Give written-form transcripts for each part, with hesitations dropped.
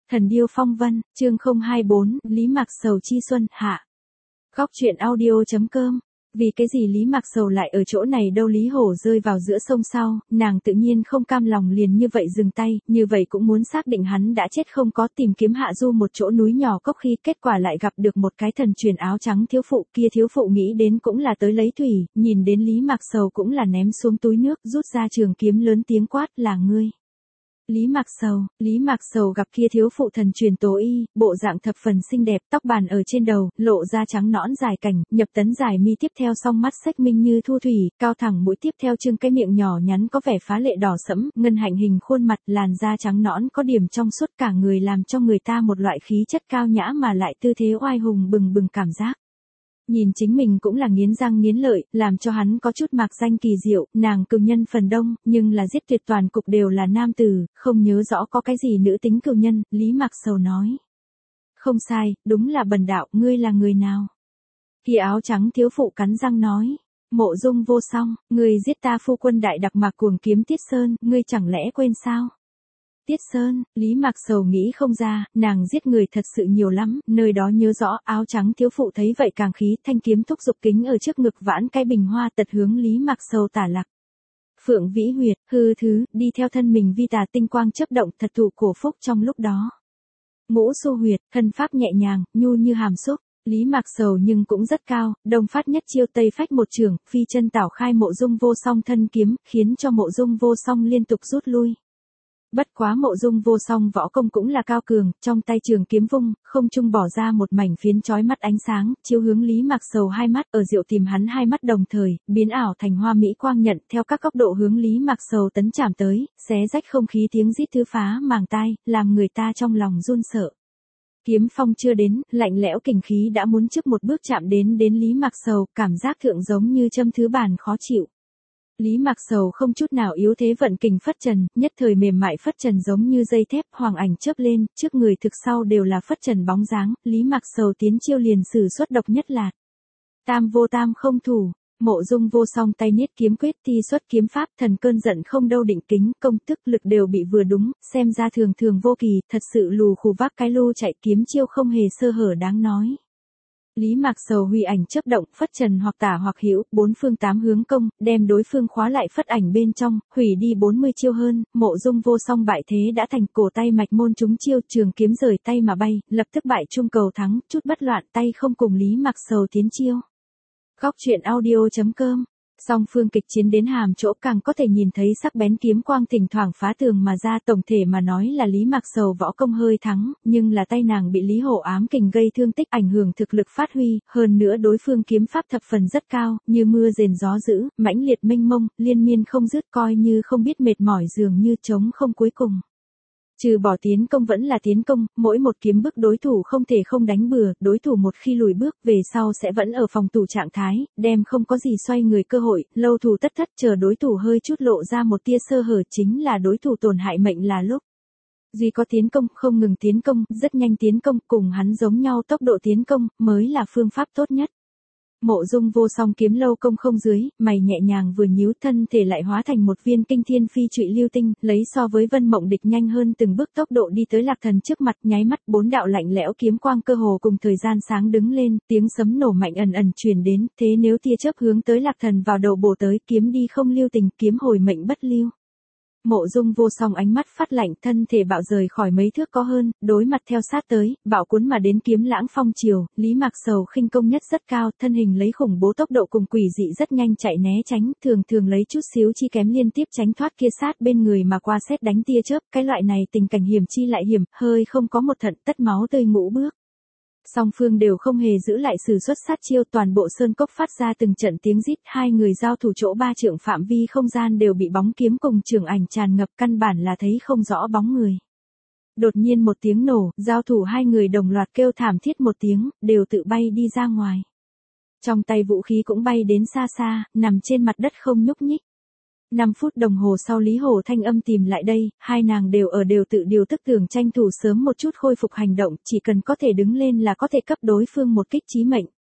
Thần điêu phong vân, chương 024, Lý Mạc Sầu chi xuân, hạ. Góc truyện audio.com. Vì cái gì Lý Mạc Sầu lại ở chỗ này đâu? Lý Hổ rơi vào giữa sông sau, nàng tự nhiên không cam lòng liền như vậy dừng tay, như vậy cũng muốn xác định hắn đã chết không có, tìm kiếm hạ du một chỗ núi nhỏ cốc khi kết quả lại gặp được một cái thần truyền áo trắng thiếu phụ, kia thiếu phụ nghĩ đến cũng là tới lấy thủy, nhìn đến Lý Mạc Sầu cũng là ném xuống túi nước, rút ra trường kiếm lớn tiếng quát, là ngươi. Lý Mạc Sầu gặp kia thiếu phụ thần truyền tố y, bộ dạng thập phần xinh đẹp, tóc bàn ở trên đầu, lộ ra trắng nõn dài cành, nhập tấn dài mi tiếp theo song mắt xếch minh như thu thủy, cao thẳng mũi tiếp theo trương cái miệng nhỏ nhắn có vẻ phá lệ đỏ sẫm, ngân hạnh hình khuôn mặt, làn da trắng nõn có điểm trong suốt, cả người làm cho người ta một loại khí chất cao nhã mà lại tư thế oai hùng bừng bừng cảm giác. Nhìn chính mình cũng là nghiến răng nghiến lợi, làm cho hắn có chút mạc danh kỳ diệu, nàng cừu nhân phần đông, nhưng là giết tuyệt toàn cục đều là nam tử, không nhớ rõ có cái gì nữ tính cừu nhân, Lý Mạc Sầu nói. Không sai, đúng là bần đạo, ngươi là người nào? Kia áo trắng thiếu phụ cắn răng nói. Mộ Dung Vô Song, ngươi giết ta phu quân đại đặc mạc cuồng kiếm Tiết Sơn, ngươi chẳng lẽ quên sao? Tiết Sơn, Lý Mạc Sầu nghĩ không ra, nàng giết người thật sự nhiều lắm, nơi đó nhớ rõ, áo trắng thiếu phụ thấy vậy càng khí, thanh kiếm thúc giục kính ở trước ngực vãn cái bình hoa tật hướng Lý Mạc Sầu tả lạc. Phượng Vĩ Huyệt, hư thứ, đi theo thân mình vi tà tinh quang chớp động thật thụ cổ phúc trong lúc đó. Ngũ Xu Huyệt, thân pháp nhẹ nhàng, nhu như hàm xúc. Lý Mạc Sầu nhưng cũng rất cao, đông phát nhất chiêu tây phách một trường, phi chân tảo khai Mộ Dung Vô Song thân kiếm, khiến cho Mộ Dung Vô Song liên tục rút lui. Bất quá Mộ Dung Vô Song võ công cũng là cao cường, trong tay trường kiếm vung, không trung bỏ ra một mảnh phiến chói mắt ánh sáng, chiếu hướng Lý Mạc Sầu hai mắt, ở diệu tìm hắn hai mắt đồng thời, biến ảo thành hoa mỹ quang nhận, theo các góc độ hướng Lý Mạc Sầu tấn chạm tới, xé rách không khí tiếng rít thứ phá màng tai, làm người ta trong lòng run sợ. Kiếm phong chưa đến, lạnh lẽo kình khí đã muốn trước một bước chạm đến Lý Mạc Sầu, cảm giác thượng giống như châm thứ bàn khó chịu. Lý Mạc Sầu không chút nào yếu thế vận kình phất trần, nhất thời mềm mại phất trần giống như dây thép, hoàng ảnh chớp lên, trước người thực sau đều là phất trần bóng dáng, Lý Mạc Sầu tiến chiêu liền sử xuất độc nhất lạt. Tam vô tam không thủ, Mộ Dung Vô Song tay niết kiếm quyết thi xuất kiếm pháp, thần cơn giận không đâu định kính, công thức lực đều bị vừa đúng, xem ra thường thường vô kỳ, thật sự lù khù vác cái lu chạy kiếm chiêu không hề sơ hở đáng nói. Lý Mạc Sầu huy ảnh chớp động, phất trần hoặc tả hoặc hữu, bốn phương tám hướng công, đem đối phương khóa lại phất ảnh bên trong, hủy đi 40 chiêu hơn, Mộ Dung Vô Song bại thế đã thành, cổ tay mạch môn trúng chiêu, trường kiếm rời tay mà bay, lập tức bại trung cầu thắng, chút bất loạn tay không cùng Lý Mạc Sầu tiến chiêu. Góc truyện audio.com. Song phương kịch chiến đến hàm chỗ càng có thể nhìn thấy sắc bén kiếm quang thỉnh thoảng phá tường mà ra, tổng thể mà nói là Lý Mạc Sầu võ công hơi thắng, nhưng là tay nàng bị Lý Hổ ám kình gây thương tích ảnh hưởng thực lực phát huy, hơn nữa đối phương kiếm pháp thập phần rất cao, như mưa rền gió dữ, mãnh liệt mênh mông, liên miên không dứt, coi như không biết mệt mỏi dường như trống không cuối cùng. Trừ bỏ tiến công vẫn là tiến công, mỗi một kiếm bức đối thủ không thể không đánh bừa, đối thủ một khi lùi bước về sau sẽ vẫn ở phòng thủ trạng thái, đem không có gì xoay người cơ hội, lâu thủ tất thất chờ đối thủ hơi chút lộ ra một tia sơ hở chính là đối thủ tổn hại mệnh là lúc. Duy có tiến công, không ngừng tiến công, rất nhanh tiến công, cùng hắn giống nhau tốc độ tiến công, mới là phương pháp tốt nhất. Mộ Dung Vô Song kiếm lâu công không dưới, mày nhẹ nhàng vừa nhíu, thân thể lại hóa thành một viên kinh thiên phi trụy lưu tinh, lấy so với Vân Mộng Địch nhanh hơn từng bước tốc độ đi tới Lạc Thần trước mặt, nháy mắt bốn đạo lạnh lẽo kiếm quang cơ hồ cùng thời gian sáng đứng lên, tiếng sấm nổ mạnh ẩn ẩn truyền đến, thế nếu tia chớp hướng tới Lạc Thần vào đầu bổ tới, kiếm đi không lưu tình, kiếm hồi mệnh bất lưu. Mộ Dung Vô Song ánh mắt phát lạnh, thân thể bạo rời khỏi mấy thước có hơn, đối mặt theo sát tới, bạo cuốn mà đến kiếm lãng phong triều, Lý Mạc Sầu khinh công nhất rất cao, thân hình lấy khủng bố tốc độ cùng quỷ dị rất nhanh chạy né tránh, thường thường lấy chút xíu chi kém liên tiếp tránh thoát kia sát bên người mà qua sét đánh tia chớp, cái loại này tình cảnh hiểm chi lại hiểm, hơi không có một thận tất máu tươi ngũ bước. Song phương đều không hề giữ lại sử xuất sát chiêu, toàn bộ sơn cốc phát ra từng trận tiếng rít, hai người giao thủ chỗ 3 trượng phạm vi không gian đều bị bóng kiếm cùng trường ảnh tràn ngập, căn bản là thấy không rõ bóng người. Đột nhiên một tiếng nổ, giao thủ hai người đồng loạt kêu thảm thiết một tiếng, đều tự bay đi ra ngoài. Trong tay vũ khí cũng bay đến xa xa, nằm trên mặt đất không nhúc nhích. 5 phút đồng hồ sau Lý Hổ thanh âm tìm lại đây, hai nàng đều tự điều tức tưởng tranh thủ sớm một chút khôi phục hành động, chỉ cần có thể đứng lên là có thể cấp đối phương một kích chí mệnh.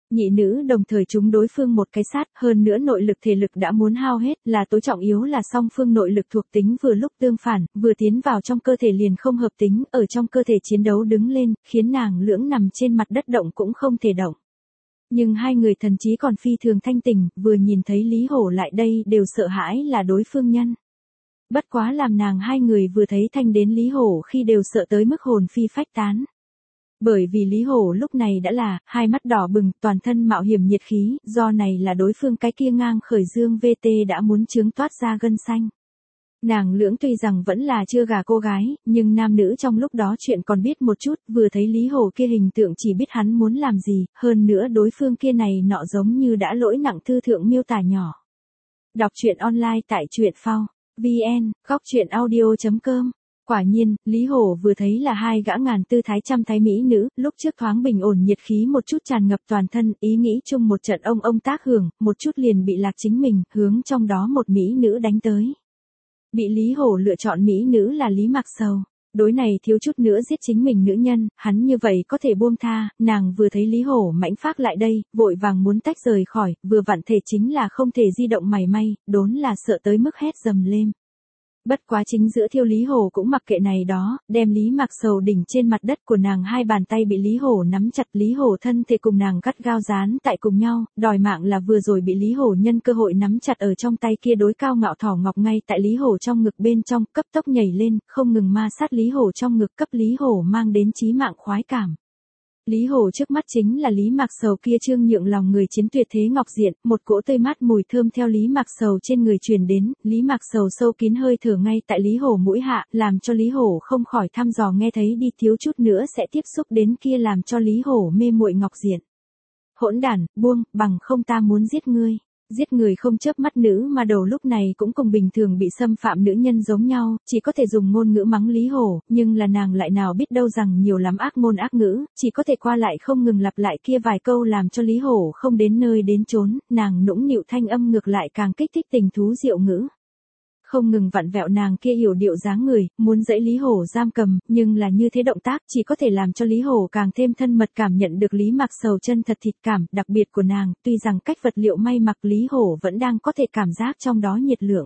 Nhị nữ đồng thời trúng đối phương một cái sát, hơn nữa nội lực thể lực đã muốn hao hết, là tối trọng yếu là song phương nội lực thuộc tính vừa lúc tương phản, vừa tiến vào trong cơ thể liền không hợp tính, ở trong cơ thể chiến đấu đứng lên, khiến nàng lưỡng nằm trên mặt đất động cũng không thể động. Nhưng hai người thần trí còn phi thường thanh tình, vừa nhìn thấy Lý Hổ lại đây đều sợ hãi là đối phương nhân. Bất quá làm nàng hai người vừa thấy thanh đến Lý Hổ khi đều sợ tới mức hồn phi phách tán. Bởi vì Lý Hổ lúc này đã là, hai mắt đỏ bừng, toàn thân mạo hiểm nhiệt khí, do này là đối phương cái kia ngang khởi dương VT đã muốn trướng toát ra gân xanh. Nàng lưỡng tuy rằng vẫn là chưa gả cô gái, nhưng nam nữ trong lúc đó chuyện còn biết một chút, vừa thấy Lý Hổ kia hình tượng chỉ biết hắn muốn làm gì, hơn nữa đối phương kia này nọ giống như đã lỗi nặng thư thượng miêu tả nhỏ. Đọc truyện online tại truyện phao, VN, góc truyện audio.com. Quả nhiên, Lý Hổ vừa thấy là hai gã ngàn tư thái trăm thái mỹ nữ, lúc trước thoáng bình ổn nhiệt khí một chút tràn ngập toàn thân, ý nghĩ chung một trận ông tác hưởng, một chút liền bị lạc chính mình, hướng trong đó một mỹ nữ đánh tới. Bị Lý Hổ lựa chọn mỹ nữ là Lý Mạc Sầu. Đối này thiếu chút nữa giết chính mình nữ nhân, hắn như vậy có thể buông tha, nàng vừa thấy Lý Hổ mãnh phác lại đây, vội vàng muốn tách rời khỏi, vừa vặn thể chính là không thể di động mảy may, đốn là sợ tới mức hét dầm lên. Bất quá chính giữa thiêu Lý Hổ cũng mặc kệ này đó, đem Lý Mạc Sầu đỉnh trên mặt đất của nàng hai bàn tay bị Lý Hổ nắm chặt, Lý Hổ thân thể cùng nàng gắt gao dán tại cùng nhau, đòi mạng là vừa rồi bị Lý Hổ nhân cơ hội nắm chặt ở trong tay kia đối cao ngạo thỏ ngọc ngay tại Lý Hổ trong ngực bên trong, cấp tốc nhảy lên, không ngừng ma sát Lý Hổ trong ngực, cấp Lý Hổ mang đến chí mạng khoái cảm. Lý Hổ trước mắt chính là Lý Mạc Sầu kia trương nhượng lòng người chiến tuyệt thế ngọc diện, một cỗ tươi mát mùi thơm theo Lý Mạc Sầu trên người truyền đến, Lý Mạc Sầu sâu kín hơi thở ngay tại Lý Hổ mũi hạ, làm cho Lý Hổ không khỏi thăm dò nghe thấy đi, thiếu chút nữa sẽ tiếp xúc đến kia làm cho Lý Hổ mê muội ngọc diện. Hỗn đản, buông, bằng không ta muốn giết ngươi. Giết người không chớp mắt nữ mà đầu lúc này cũng cùng bình thường bị xâm phạm nữ nhân giống nhau, chỉ có thể dùng ngôn ngữ mắng Lý Hổ, nhưng là nàng lại nào biết đâu rằng nhiều lắm ác ngôn ác ngữ, chỉ có thể qua lại không ngừng lặp lại kia vài câu làm cho Lý Hổ không đến nơi đến chốn, nàng nũng nịu thanh âm ngược lại càng kích thích tình thú diệu ngữ. Không ngừng vặn vẹo nàng kia hiểu điệu dáng người, muốn dẫy Lý Hổ giam cầm, nhưng là như thế động tác chỉ có thể làm cho Lý Hổ càng thêm thân mật cảm nhận được Lý Mạc Sầu chân thật thịt cảm, đặc biệt của nàng, tuy rằng cách vật liệu may mặc Lý Hổ vẫn đang có thể cảm giác trong đó nhiệt lượng.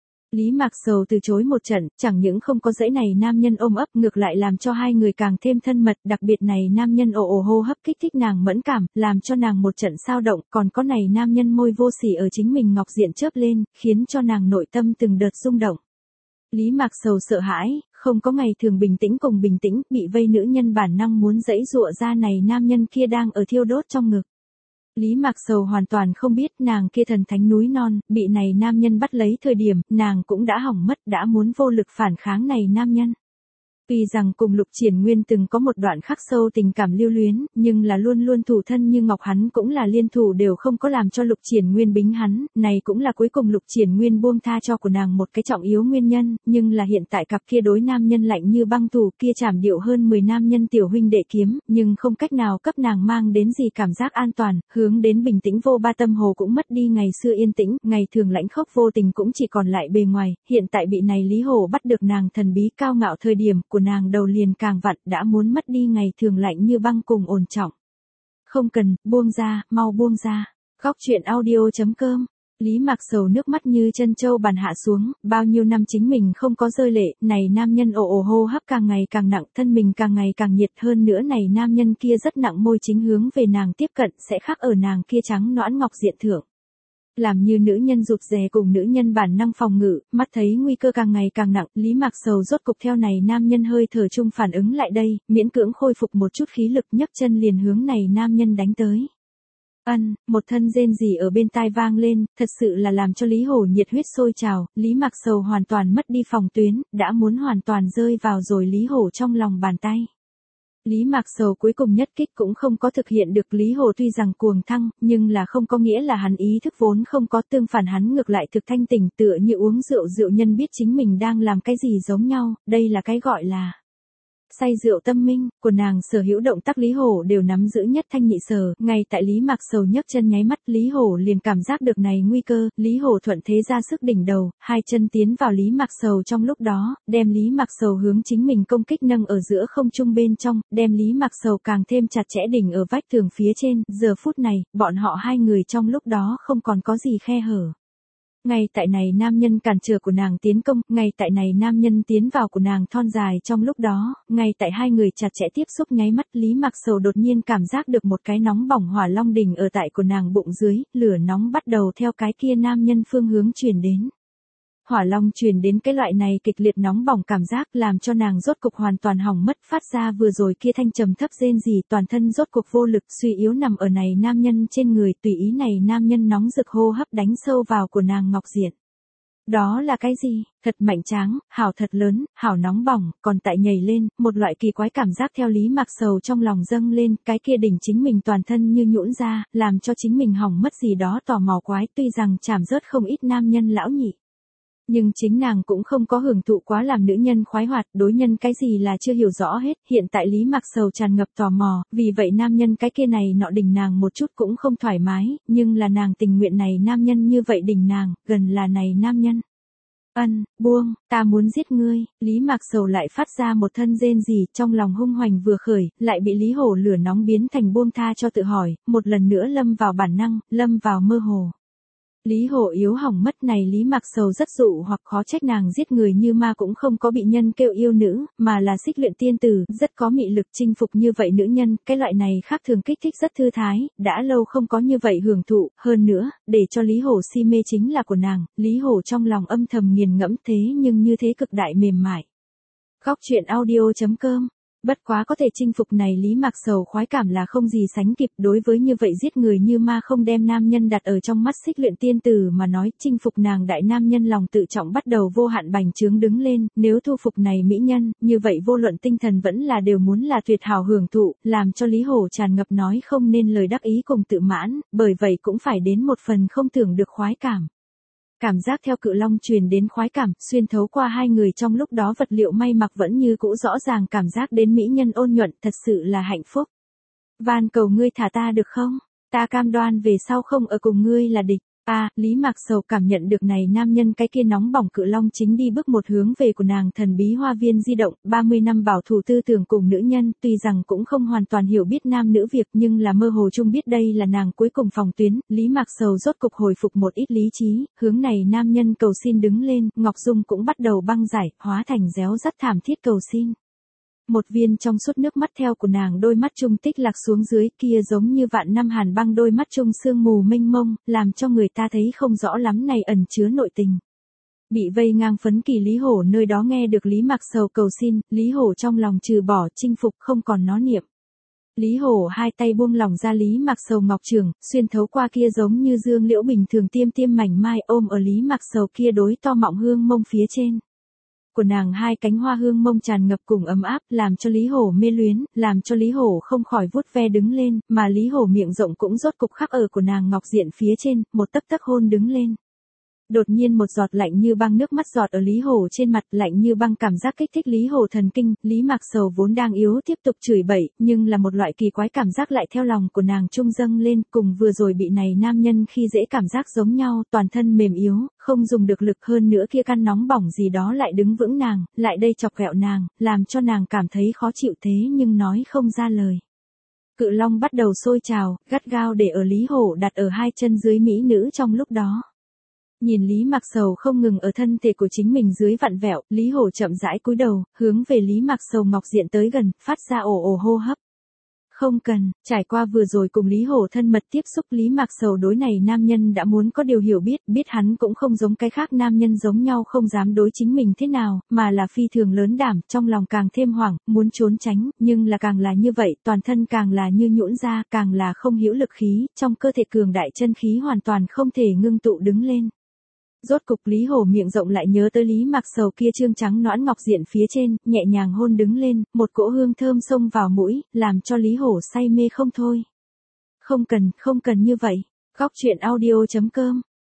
Lý Mạc Sầu từ chối một trận, chẳng những không có dãy này nam nhân ôm ấp, ngược lại làm cho hai người càng thêm thân mật, đặc biệt này nam nhân ồ hô hấp kích thích nàng mẫn cảm, làm cho nàng một trận sao động, còn có này nam nhân môi vô sỉ ở chính mình ngọc diện chớp lên, khiến cho nàng nội tâm từng đợt rung động. Lý Mạc Sầu sợ hãi, không có ngày thường bình tĩnh cùng bình tĩnh, bị vây nữ nhân bản năng muốn dãy dụa ra này nam nhân kia đang ở thiêu đốt trong ngực. Lý Mạc Sầu hoàn toàn không biết nàng kia thần thánh núi non, bị này nam nhân bắt lấy thời điểm, nàng cũng đã hỏng mất, đã muốn vô lực phản kháng này nam nhân. Tuy rằng cùng Lục Triển Nguyên từng có một đoạn khắc sâu tình cảm lưu luyến, nhưng là luôn luôn thủ thân như ngọc, hắn cũng là liên thủ đều không có làm cho Lục Triển Nguyên bính hắn, này cũng là cuối cùng Lục Triển Nguyên buông tha cho của nàng một cái trọng yếu nguyên nhân, nhưng là hiện tại cặp kia đối nam nhân lạnh như băng thủ kia chảm điệu hơn 10 nam nhân tiểu huynh đệ kiếm, nhưng không cách nào cấp nàng mang đến gì cảm giác an toàn, hướng đến bình tĩnh vô ba tâm hồ cũng mất đi ngày xưa yên tĩnh, ngày thường lãnh khốc vô tình cũng chỉ còn lại bề ngoài, hiện tại bị này Lý Hổ bắt được nàng thần bí cao ngạo thời điểm của nàng đầu liền càng vặn, đã muốn mất đi ngày thường lạnh như băng cùng ổn trọng. Không cần, buông ra, mau buông ra. Góc truyện audio.com. Lý Mạc Sầu nước mắt như chân châu bàn hạ xuống, bao nhiêu năm chính mình không có rơi lệ, này nam nhân ồ hô hấp càng ngày càng nặng, thân mình càng ngày càng nhiệt hơn nữa, này nam nhân kia rất nặng môi chính hướng về nàng tiếp cận, sẽ khắc ở nàng kia trắng nõn ngọc diện thượng. Làm như nữ nhân rụt rè cùng nữ nhân bản năng phòng ngự, mắt thấy nguy cơ càng ngày càng nặng, Lý Mạc Sầu rốt cục theo này nam nhân hơi thở chung phản ứng lại đây, miễn cưỡng khôi phục một chút khí lực, nhấc chân liền hướng này nam nhân đánh tới. Một thân rên rỉ ở bên tai vang lên, thật sự là làm cho Lý Hổ nhiệt huyết sôi trào, Lý Mạc Sầu hoàn toàn mất đi phòng tuyến, đã muốn hoàn toàn rơi vào rồi Lý Hổ trong lòng bàn tay. Lý Mạc Sầu cuối cùng nhất kích cũng không có thực hiện được, Lý Hổ tuy rằng cuồng thăng, nhưng là không có nghĩa là hắn ý thức vốn không có, tương phản hắn ngược lại thực thanh tỉnh, tựa như uống rượu nhân biết chính mình đang làm cái gì giống nhau, đây là cái gọi là Say rượu tâm minh, của nàng sở hữu động tác Lý Hổ đều nắm giữ nhất thanh nhị sở, ngay tại Lý Mạc Sầu nhấc chân nháy mắt, Lý Hổ liền cảm giác được này nguy cơ, Lý Hổ thuận thế ra sức đỉnh đầu, hai chân tiến vào Lý Mạc Sầu trong lúc đó, đem Lý Mạc Sầu hướng chính mình công kích nâng ở giữa không trung bên trong, đem Lý Mạc Sầu càng thêm chặt chẽ đỉnh ở vách tường phía trên, giờ phút này, bọn họ hai người trong lúc đó không còn có gì khe hở. Ngay tại này nam nhân cản trở của nàng tiến công, ngay tại này nam nhân tiến vào của nàng thon dài trong lúc đó, ngay tại hai người chặt chẽ tiếp xúc nháy mắt, Lý Mạc Sầu đột nhiên cảm giác được một cái nóng bỏng hỏa long đỉnh ở tại của nàng bụng dưới, lửa nóng bắt đầu theo cái kia nam nhân phương hướng truyền đến. Hỏa long truyền đến cái loại này kịch liệt nóng bỏng cảm giác làm cho nàng rốt cục hoàn toàn hỏng mất, phát ra vừa rồi kia thanh trầm thấp rên rỉ, toàn thân rốt cục vô lực suy yếu nằm ở này nam nhân trên người, tùy ý này nam nhân nóng rực hô hấp đánh sâu vào của nàng ngọc diện. Đó là cái gì? Thật mạnh tráng, hảo thật lớn, hảo nóng bỏng, còn tại nhảy lên, một loại kỳ quái cảm giác theo Lý Mạc Sầu trong lòng dâng lên, cái kia đỉnh chính mình toàn thân như nhũn ra, làm cho chính mình hỏng mất gì đó tò mò quái, tuy rằng chảm rớt không ít nam nhân lão nhị. Nhưng chính nàng cũng không có hưởng thụ quá làm nữ nhân khoái hoạt, đối nhân cái gì là chưa hiểu rõ hết, hiện tại Lý Mạc Sầu tràn ngập tò mò, vì vậy nam nhân cái kia này nọ đỉnh nàng một chút cũng không thoải mái, nhưng là nàng tình nguyện này nam nhân như vậy đỉnh nàng, gần là này nam nhân. Buông, ta muốn giết ngươi, Lý Mạc Sầu lại phát ra một thân rên rỉ, trong lòng hung hoành vừa khởi, lại bị Lý Hổ lửa nóng biến thành buông tha cho tự hỏi, một lần nữa lâm vào bản năng, lâm vào mơ hồ. Lý Hổ yếu hỏng mất này, Lý Mạc Sầu rất dụ hoặc khó trách nàng giết người như ma cũng không có bị nhân kêu yêu nữ, mà là xích luyện tiên tử, rất có mị lực chinh phục như vậy nữ nhân, cái loại này khác thường kích thích rất thư thái, đã lâu không có như vậy hưởng thụ, hơn nữa, để cho Lý Hổ si mê chính là của nàng, Lý Hổ trong lòng âm thầm nghiền ngẫm thế nhưng như thế cực đại mềm mại. Góc truyện audio.com. Bất quá có thể chinh phục này Lý Mạc Sầu khoái cảm là không gì sánh kịp, đối với như vậy giết người như ma không đem nam nhân đặt ở trong mắt xích luyện tiên tử mà nói, chinh phục nàng đại nam nhân lòng tự trọng bắt đầu vô hạn bành trướng đứng lên, nếu thu phục này mỹ nhân, như vậy vô luận tinh thần vẫn là đều muốn là tuyệt hảo hưởng thụ, làm cho Lý Hổ tràn ngập nói không nên lời đắc ý cùng tự mãn, bởi vậy cũng phải đến một phần không tưởng được khoái cảm. Cảm giác theo cự long truyền đến khoái cảm, xuyên thấu qua hai người trong lúc đó vật liệu may mặc vẫn như cũ rõ ràng cảm giác đến mỹ nhân ôn nhuận, thật sự là hạnh phúc. Van cầu ngươi thả ta được không? Ta cam đoan về sau không ở cùng ngươi là địch. Lý Mạc Sầu cảm nhận được này nam nhân cái kia nóng bỏng cự long chính đi bước một hướng về của nàng thần bí hoa viên di động, 30 năm bảo thủ tư tưởng cùng nữ nhân, tuy rằng cũng không hoàn toàn hiểu biết nam nữ việc nhưng là mơ hồ chung biết đây là nàng cuối cùng phòng tuyến, Lý Mạc Sầu rốt cục hồi phục một ít lý trí, hướng này nam nhân cầu xin đứng lên, Ngọc Dung cũng bắt đầu băng giải, hóa thành réo rắt thảm thiết cầu xin. Một viên trong suốt nước mắt theo của nàng đôi mắt trung tích lạc xuống dưới, kia giống như vạn năm hàn băng đôi mắt trung sương mù mênh mông, làm cho người ta thấy không rõ lắm này ẩn chứa nội tình. Bị vây ngang phấn kỳ Lý Hổ nơi đó nghe được Lý Mạc Sầu cầu xin, Lý Hổ trong lòng trừ bỏ chinh phục không còn nó niệm. Lý Hổ hai tay buông lỏng ra Lý Mạc Sầu ngọc trường, xuyên thấu qua kia giống như dương liễu bình thường tiêm tiêm mảnh mai ôm ở Lý Mạc Sầu kia đối to mọng hương mông phía trên. Của nàng hai cánh hoa hương mông tràn ngập cùng ấm áp, làm cho Lý Hổ mê luyến, làm cho Lý Hổ không khỏi vuốt ve đứng lên, mà Lý Hổ miệng rộng cũng rốt cục khắc ở của nàng ngọc diện phía trên, một tấc tấc hôn đứng lên. Đột nhiên một giọt lạnh như băng nước mắt giọt ở Lý Hổ trên mặt, lạnh như băng cảm giác kích thích Lý Hổ thần kinh, Lý Mạc Sầu vốn đang yếu tiếp tục chửi bậy, nhưng là một loại kỳ quái cảm giác lại theo lòng của nàng trung dâng lên, cùng vừa rồi bị này nam nhân khi dễ cảm giác giống nhau, toàn thân mềm yếu, không dùng được lực, hơn nữa kia căn nóng bỏng gì đó lại đứng vững nàng, lại đây chọc ghẹo nàng, làm cho nàng cảm thấy khó chịu thế nhưng nói không ra lời. Cự long bắt đầu sôi trào, gắt gao để ở Lý Hổ đặt ở hai chân dưới mỹ nữ trong lúc đó. Nhìn Lý Mạc Sầu không ngừng ở thân thể của chính mình dưới vặn vẹo, Lý Hổ chậm rãi cúi đầu, hướng về Lý Mạc Sầu ngọc diện tới gần, phát ra ồ ồ hô hấp. Không cần, trải qua vừa rồi cùng Lý Hổ thân mật tiếp xúc, Lý Mạc Sầu đối này nam nhân đã muốn có điều hiểu biết, biết hắn cũng không giống cái khác nam nhân giống nhau không dám đối chính mình thế nào, mà là phi thường lớn đảm, trong lòng càng thêm hoảng, muốn trốn tránh, nhưng là càng là như vậy, toàn thân càng là như nhũn ra, càng là không hữu lực khí, trong cơ thể cường đại chân khí hoàn toàn không thể ngưng tụ đứng lên. Rốt cục Lý Hổ miệng rộng lại nhớ tới Lý Mạc Sầu kia trương trắng nõn ngọc diện phía trên, nhẹ nhàng hôn đứng lên, một cỗ hương thơm xông vào mũi, làm cho Lý Hổ say mê không thôi. Không cần như vậy. Góc truyện audio.com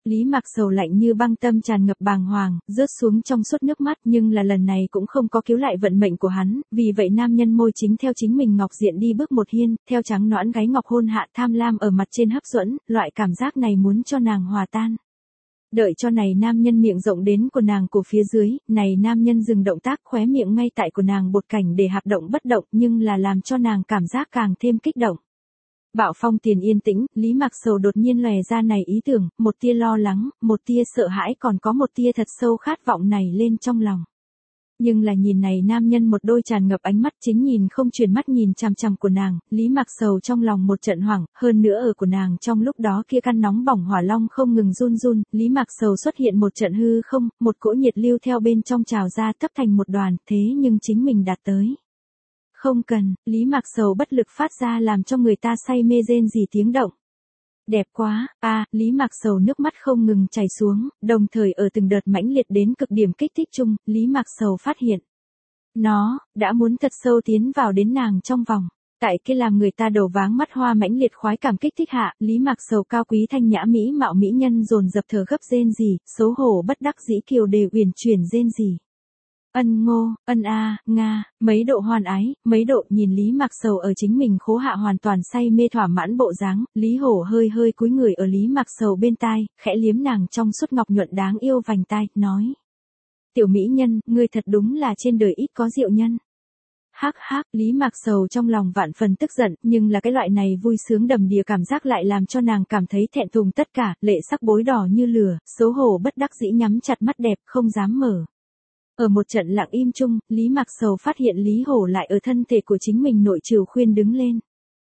Lý Mạc Sầu lạnh như băng, tâm tràn ngập bàng hoàng, rớt xuống trong suốt nước mắt, nhưng là lần này cũng không có cứu lại vận mệnh của hắn, vì vậy nam nhân môi chính theo chính mình ngọc diện đi bước một hiên, theo trắng nõn gáy ngọc hôn hạ, tham lam ở mặt trên hấp dẫn, loại cảm giác này muốn cho nàng hòa tan. Đợi cho này nam nhân miệng rộng đến của nàng cổ phía dưới, này nam nhân dừng động tác, khóe miệng ngay tại của nàng bột cảnh để hạp động bất động, nhưng là làm cho nàng cảm giác càng thêm kích động. Bạo phong tiền yên tĩnh, Lý Mạc Sầu đột nhiên lòe ra này ý tưởng, một tia lo lắng, một tia sợ hãi, còn có một tia thật sâu khát vọng này lên trong lòng. Nhưng là nhìn này nam nhân một đôi tràn ngập ánh mắt chính nhìn không chuyển mắt nhìn chằm chằm của nàng, Lý Mạc Sầu trong lòng một trận hoảng, hơn nữa ở của nàng trong lúc đó kia căn nóng bỏng hỏa long không ngừng run run, Lý Mạc Sầu xuất hiện một trận hư không, một cỗ nhiệt lưu theo bên trong trào ra tấp thành một đoàn, thế nhưng chính mình đạt tới. Không cần, Lý Mạc Sầu bất lực phát ra làm cho người ta say mê rên rỉ tiếng động. Đẹp quá, Lý Mạc Sầu nước mắt không ngừng chảy xuống, đồng thời ở từng đợt mãnh liệt đến cực điểm kích thích chung, Lý Mạc Sầu phát hiện. Nó, đã muốn thật sâu tiến vào đến nàng trong vòng. Tại kia làm người ta đầu váng mắt hoa mãnh liệt khoái cảm kích thích hạ, Lý Mạc Sầu cao quý thanh nhã mỹ mạo mỹ nhân dồn dập thở gấp rên rỉ, xấu hổ bất đắc dĩ kiều đề uyển chuyển rên rỉ. Ân ngô, ân a, nga, mấy độ hoan ái, mấy độ nhìn Lý Mạc Sầu ở chính mình khố hạ hoàn toàn say mê thỏa mãn bộ dáng, Lý Hổ hơi hơi cúi người ở Lý Mạc Sầu bên tai, khẽ liếm nàng trong suốt ngọc nhuận đáng yêu vành tai, nói. Tiểu mỹ nhân, ngươi thật đúng là trên đời ít có diệu nhân. Hắc hắc, Lý Mạc Sầu trong lòng vạn phần tức giận, nhưng là cái loại này vui sướng đầm đìa cảm giác lại làm cho nàng cảm thấy thẹn thùng tất cả, lệ sắc bối đỏ như lửa, xấu hổ bất đắc dĩ nhắm chặt mắt đẹp, không dám mở. Ở một trận lặng im chung, Lý Mạc Sầu phát hiện Lý Hổ lại ở thân thể của chính mình nội trừ khuyên đứng lên.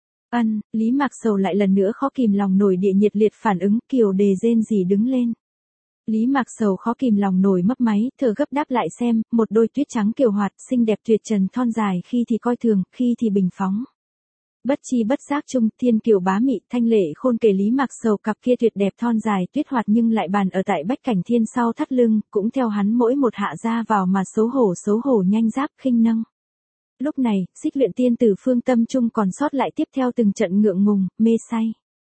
Lý Mạc Sầu lại lần nữa khó kìm lòng nổi địa nhiệt liệt phản ứng, kiều đề rên rỉ đứng lên. Lý Mạc Sầu khó kìm lòng nổi mấp máy, thở gấp đáp lại xem, một đôi tuyết trắng kiều hoạt, xinh đẹp tuyệt trần thon dài, khi thì coi thường, khi thì bình phóng. Bất chi bất giác chung, thiên kiều bá mị, thanh lệ khôn kể Lý Mạc Sầu cặp kia tuyệt đẹp thon dài tuyết hoạt nhưng lại bàn ở tại bách cảnh thiên sau thắt lưng, cũng theo hắn mỗi một hạ ra vào mà xấu hổ nhanh giáp khinh nâng. Lúc này, Xích Luyện tiên tử Phương Tâm chung còn sót lại tiếp theo từng trận ngượng ngùng, mê say.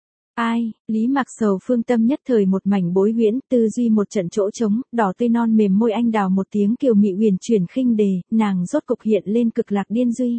Lý Mạc Sầu Phương Tâm nhất thời một mảnh bối huyễn, tư duy một trận chỗ trống, đỏ tươi non mềm môi anh đào một tiếng kiều mị uyển chuyển khinh đề, nàng rốt cục hiện lên cực lạc điên duy.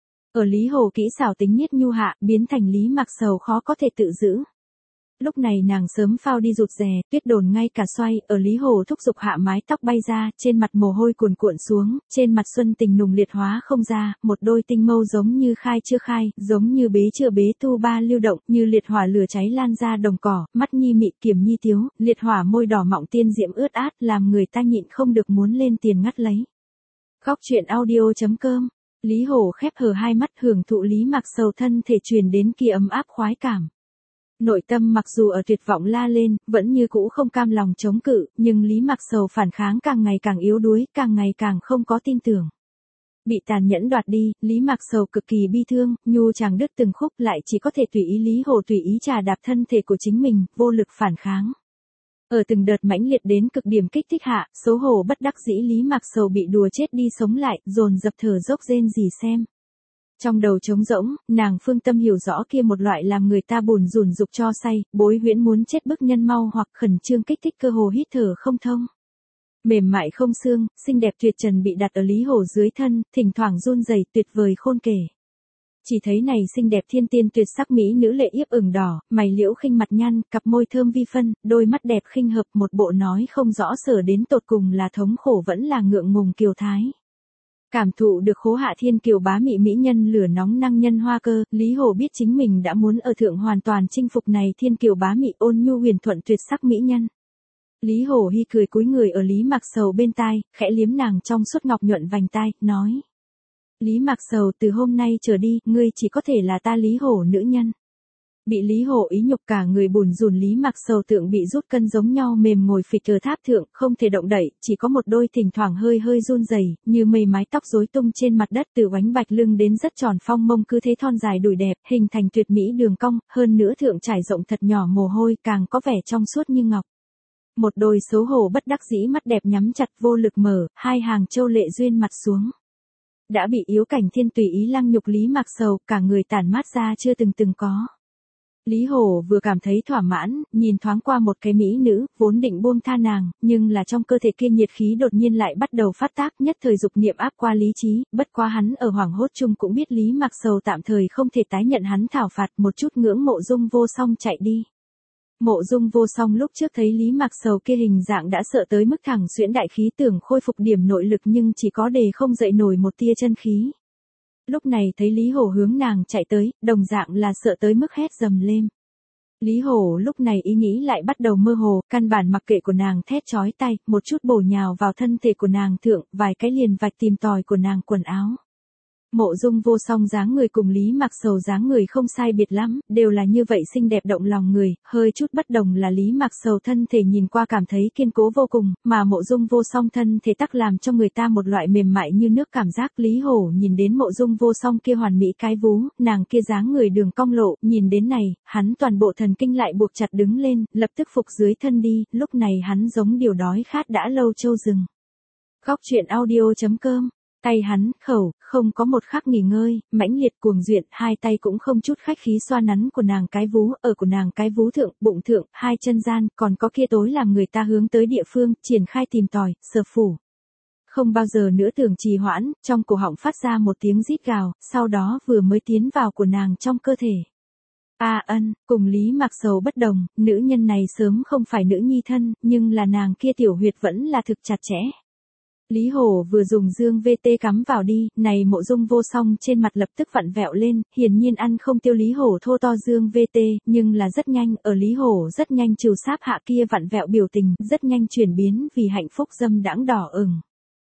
Ở Lý Hồ kỹ xảo tính nhiết nhu hạ, biến thành Lý Mạc Sầu khó có thể tự giữ. Lúc này nàng sớm phao đi rụt rè, tuyết đồn ngay cả xoay, ở Lý Hồ thúc giục hạ mái tóc bay ra, trên mặt mồ hôi cuồn cuộn xuống, trên mặt xuân tình nùng liệt hóa không ra, một đôi tinh mâu giống như khai chưa khai, giống như bế chưa bế tu ba lưu động, như liệt hỏa lửa cháy lan ra đồng cỏ, mắt nhi mị kiểm nhi tiếu, liệt hỏa môi đỏ mọng tiên diễm ướt át, làm người ta nhịn không được muốn lên tiền ngắt lấy. Góc truyện audio.com. Lý Hổ khép hờ hai mắt hưởng thụ Lý Mạc Sầu thân thể truyền đến kia ấm áp khoái cảm. Nội tâm mặc dù ở tuyệt vọng la lên, vẫn như cũ không cam lòng chống cự, nhưng Lý Mạc Sầu phản kháng càng ngày càng yếu đuối, càng ngày càng không có tin tưởng. Bị tàn nhẫn đoạt đi, Lý Mạc Sầu cực kỳ bi thương, nhu chàng đứt từng khúc lại chỉ có thể tùy ý Lý Hổ tùy ý trà đạp thân thể của chính mình, vô lực phản kháng. Ở từng đợt mãnh liệt đến cực điểm kích thích hạ, xấu hổ bất đắc dĩ Lý Mạc Sầu bị đùa chết đi sống lại, dồn dập thở dốc rên rỉ xem. Trong đầu trống rỗng, nàng Phương Tâm hiểu rõ kia một loại làm người ta buồn rùn dục cho say, bối huyễn muốn chết bức nhân mau hoặc khẩn trương kích thích cơ hồ hít thở không thông. Mềm mại không xương, xinh đẹp tuyệt trần bị đặt ở Lý Hổ dưới thân, thỉnh thoảng run rẩy tuyệt vời khôn kể. Chỉ thấy này xinh đẹp thiên tiên tuyệt sắc mỹ nữ lệ yếp ửng đỏ, mày liễu khinh mặt nhăn, cặp môi thơm vi phân, đôi mắt đẹp khinh hợp, một bộ nói không rõ sở đến tột cùng là thống khổ vẫn là ngượng ngùng kiều thái. Cảm thụ được khố hạ thiên kiều bá mị mỹ nhân lửa nóng năng nhân hoa cơ, Lý Hồ biết chính mình đã muốn ở thượng hoàn toàn chinh phục này thiên kiều bá mị ôn nhu huyền thuận tuyệt sắc mỹ nhân. Lý Hồ hi cười cúi người ở Lý Mạc Sầu bên tai, khẽ liếm nàng trong suốt ngọc nhuận vành tai, nói. Lý Mạc Sầu từ hôm nay trở đi, ngươi chỉ có thể là ta Lý Hổ nữ nhân. Bị Lý Hổ ý nhục cả người bùn rùn Lý Mạc Sầu tượng bị rút cân giống nhau mềm ngồi phịch ở tháp thượng, không thể động đậy, chỉ có một đôi thỉnh thoảng hơi hơi run rẩy, như mây mái tóc rối tung trên mặt đất từ oánh bạch lưng đến rất tròn phong mông cứ thế thon dài đùi đẹp, hình thành tuyệt mỹ đường cong, hơn nữa thượng trải rộng thật nhỏ mồ hôi càng có vẻ trong suốt như ngọc. Một đôi xấu hổ bất đắc dĩ mắt đẹp nhắm chặt vô lực mở, hai hàng châu lệ duyên mặt xuống. Đã bị yếu cảnh thiên tùy ý lăng nhục Lý Mạc Sầu, cả người tản mát ra chưa từng có. Lý Hổ vừa cảm thấy thỏa mãn, nhìn thoáng qua một cái mỹ nữ, vốn định buông tha nàng, nhưng là trong cơ thể kia nhiệt khí đột nhiên lại bắt đầu phát tác, nhất thời dục niệm áp qua lý trí, bất quá hắn ở hoảng hốt chung cũng biết Lý Mạc Sầu tạm thời không thể tái nhận hắn thảo phạt, một chút ngưỡng mộ Dung Vô Song chạy đi. Mộ Dung Vô Song lúc trước thấy Lý Mạc Sầu kia hình dạng đã sợ tới mức thẳng xuyễn đại khí, tưởng khôi phục điểm nội lực nhưng chỉ có đề không dậy nổi một tia chân khí. Lúc này thấy Lý Hổ hướng nàng chạy tới, đồng dạng là sợ tới mức hét dầm lên. Lý Hổ lúc này ý nghĩ lại bắt đầu mơ hồ, căn bản mặc kệ của nàng thét chói tai, một chút bổ nhào vào thân thể của nàng thượng, vài cái liền vạch tìm tòi của nàng quần áo. Mộ Dung Vô Song dáng người cùng Lý Mạc Sầu dáng người không sai biệt lắm, đều là như vậy xinh đẹp động lòng người, hơi chút bất đồng là Lý Mạc Sầu thân thể nhìn qua cảm thấy kiên cố vô cùng, mà Mộ Dung Vô Song thân thể tắc làm cho người ta một loại mềm mại như nước cảm giác. Lý Hổ nhìn đến Mộ Dung Vô Song kia hoàn mỹ cái vú, nàng kia dáng người đường cong lộ, nhìn đến này, hắn toàn bộ thần kinh lại buộc chặt đứng lên, lập tức phục dưới thân đi, lúc này hắn giống điều đói khát đã lâu trâu rừng. Góc truyện audio.com. Tay hắn, khẩu, không có một khắc nghỉ ngơi, mãnh liệt cuồng duyệt, hai tay cũng không chút khách khí xoa nắn của nàng cái vú, ở của nàng cái vú thượng, bụng thượng, hai chân gian, còn có kia tối làm người ta hướng tới địa phương, triển khai tìm tòi, sờ phủ. Không bao giờ nữa tưởng trì hoãn, trong cổ họng phát ra một tiếng rít gào, sau đó vừa mới tiến vào của nàng trong cơ thể. Cùng Lý Mạc Sầu bất đồng, nữ nhân này sớm không phải nữ nhi thân, nhưng là nàng kia tiểu huyệt vẫn là thực chặt chẽ. Lý Hổ vừa dùng dương VT cắm vào đi, này Mộ Dung Vô Song trên mặt lập tức vặn vẹo lên, hiển nhiên ăn không tiêu Lý Hổ thô to dương VT, nhưng là rất nhanh, ở Lý Hổ rất nhanh trừ sáp hạ kia vặn vẹo biểu tình, rất nhanh chuyển biến vì hạnh phúc dâm đãng đỏ ửng.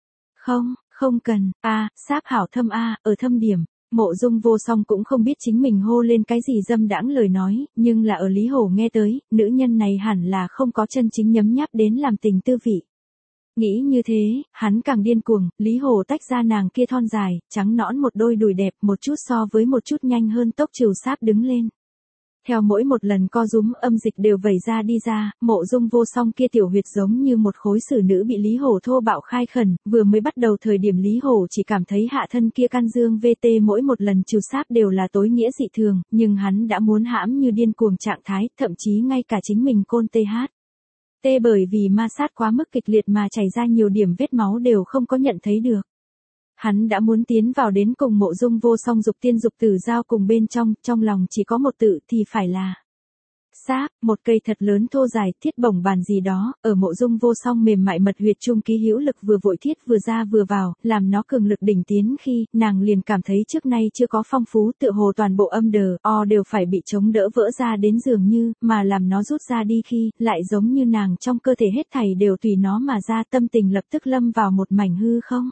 Không cần, sáp hảo thâm ở thâm điểm. Mộ Dung Vô Song cũng không biết chính mình hô lên cái gì dâm đãng lời nói, nhưng là ở Lý Hổ nghe tới, nữ nhân này hẳn là không có chân chính nhấm nháp đến làm tình tư vị. Nghĩ như thế, hắn càng điên cuồng, Lý Hổ tách ra nàng kia thon dài, trắng nõn một đôi đùi đẹp một chút so với một chút nhanh hơn tốc trừ sáp đứng lên. Theo mỗi một lần co rúm âm dịch đều vẩy ra đi ra, Mộ Dung Vô Song kia tiểu huyệt giống như một khối xử nữ bị Lý Hổ thô bạo khai khẩn, vừa mới bắt đầu thời điểm Lý Hổ chỉ cảm thấy hạ thân kia căn dương VT mỗi một lần trừ sáp đều là tối nghĩa dị thường, nhưng hắn đã muốn hãm như điên cuồng trạng thái, thậm chí ngay cả chính mình côn TH. Bởi vì ma sát quá mức kịch liệt mà chảy ra nhiều điểm vết máu đều không có nhận thấy được. Hắn đã muốn tiến vào đến cùng Mộ Dung Vô Song dục tiên dục tử giao cùng bên trong lòng chỉ có một tự thì phải là sáp, một cây thật lớn thô dài, thiết bổng bàn gì đó, ở Mộ Dung Vô Song mềm mại mật huyệt trung ký hữu lực vừa vội thiết vừa ra vừa vào, làm nó cường lực đỉnh tiến khi, nàng liền cảm thấy trước nay chưa có phong phú, tựa hồ toàn bộ âm đờ, đều phải bị chống đỡ vỡ ra đến dường như, mà làm nó rút ra đi khi, lại giống như nàng trong cơ thể hết thảy đều tùy nó mà ra, tâm tình lập tức lâm vào một mảnh hư không.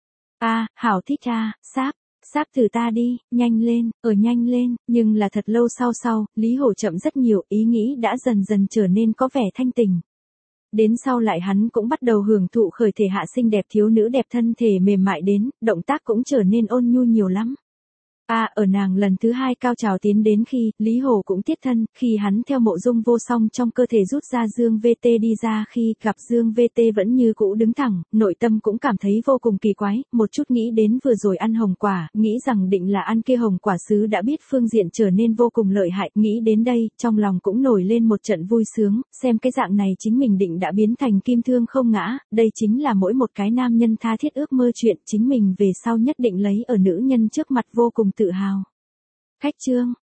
Hảo thích sáp thử ta đi, nhanh lên, nhưng là thật lâu sau, Lý Hổ chậm rất nhiều, ý nghĩ đã dần dần trở nên có vẻ thanh tình. Đến sau lại hắn cũng bắt đầu hưởng thụ khởi thể hạ xinh đẹp thiếu nữ đẹp thân thể mềm mại đến, động tác cũng trở nên ôn nhu nhiều lắm. Ở nàng lần thứ hai cao trào tiến đến khi, Lý Hổ cũng tiết thân, khi hắn theo Mộ Dung Vô Song trong cơ thể rút ra dương VT đi ra khi gặp dương VT vẫn như cũ đứng thẳng, nội tâm cũng cảm thấy vô cùng kỳ quái, một chút nghĩ đến vừa rồi ăn hồng quả, nghĩ rằng định là ăn kia hồng quả sứ đã biết phương diện trở nên vô cùng lợi hại, nghĩ đến đây, trong lòng cũng nổi lên một trận vui sướng, xem cái dạng này chính mình định đã biến thành kim thương không ngã, đây chính là mỗi một cái nam nhân tha thiết ước mơ chuyện chính mình về sau nhất định lấy ở nữ nhân trước mặt vô cùng tự hào. Khách chương